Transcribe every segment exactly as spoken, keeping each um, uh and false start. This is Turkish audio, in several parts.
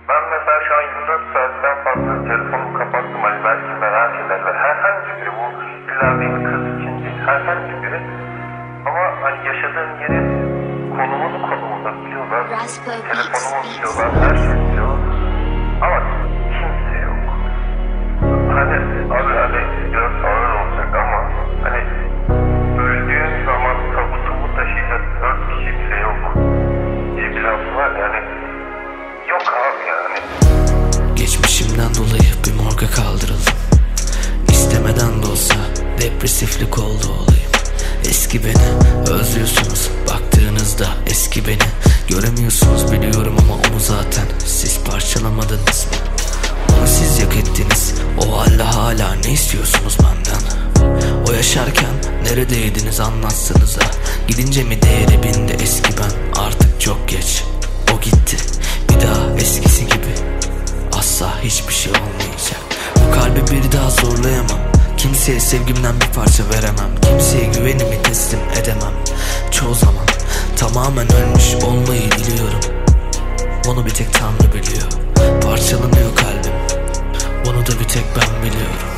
Ben mesela şu an yirmi dört saatten fazla telefonumu kapattım. Hani belki merak ederler. Herhangi biri, bu illa bir kız için değil, herhangi biri. Ama hani yaşadığım yeri, konumunu konumunda biliyorlar. Telefonumu biliyorlar, her şey biliyorlar. Ama kimse yok. Hani abi hani biraz ağır olacak ama hani öldüğün zaman tabutumu taşıyacak dört kişi bile yok diye bir laf var yani. Yok abi yani. Geçmişimden dolayı bir morga kaldırıldım. İstemeden de olsa depresiflik oldu olayım. Eski beni özlüyorsunuz, baktığınızda eski beni göremiyorsunuz biliyorum ama onu zaten siz parçalamadınız mı? Onu siz yok ettiniz, o halde hala ne istiyorsunuz benden? O yaşarken neredeydiniz anlatsanıza. Gidince mi değeri bindi eski ben, artık çok geç. O gitti, bir daha eskisi gibi asla hiçbir şey olmayacak. Bu kalbi bir daha zorlayamam. Kimseye sevgimden bir parça veremem. Kimseye güvenimi teslim edemem. Çoğu zaman tamamen ölmüş olmayı diliyorum. Onu bir tek Tanrı biliyor. Parçalanıyor kalbim, bunu da bir tek ben biliyorum.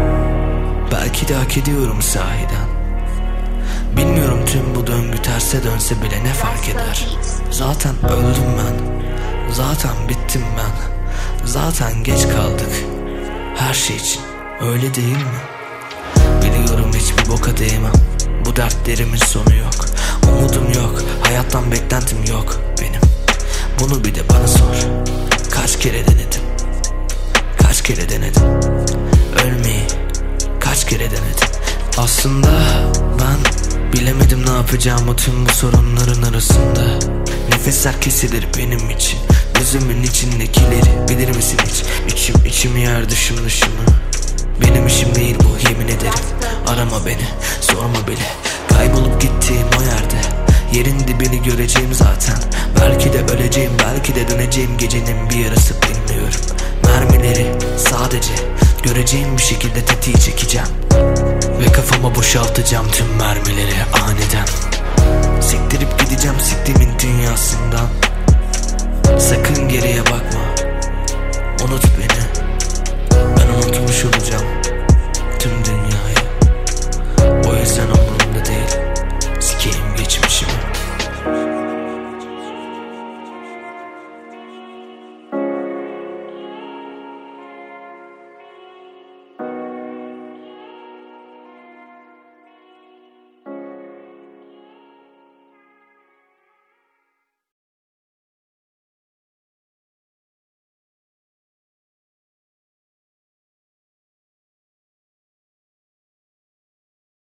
Belki de hak ediyorum sahiden. Bilmiyorum tüm bu döngü terse dönse bile ne fark eder. Zaten öldüm ben, zaten bittim ben. Zaten geç kaldık her şey için, öyle değil mi? Biliyorum hiçbir boka değmem. Bu dertlerimin sonu yok. Umudum yok, hayattan beklentim yok benim. Bunu bir de bana sor. Kaç kere denedim, kaç kere denedim ölmeyi, kaç kere denedim. Aslında ben bilemedim ne yapacağımı tüm bu sorunların arasında. Nefesler kesilir benim için. Gözümün içindekileri bilir misin hiç? İçim içimi yer, dışım dışımı. Benim işim değil bu, yemin ederim. Arama beni, sorma bile. Kaybolup gittiğim o yerde yerin dibini göreceğim zaten. Belki de öleceğim, belki de döneceğim. Gecenin bir yarısı bilmiyorum. Mermileri sadece göreceğim bir şekilde tetiği çekeceğim. Ve kafama boşaltacağım tüm mermileri aniden. Siktirip gideceğim siktimin dünyasından.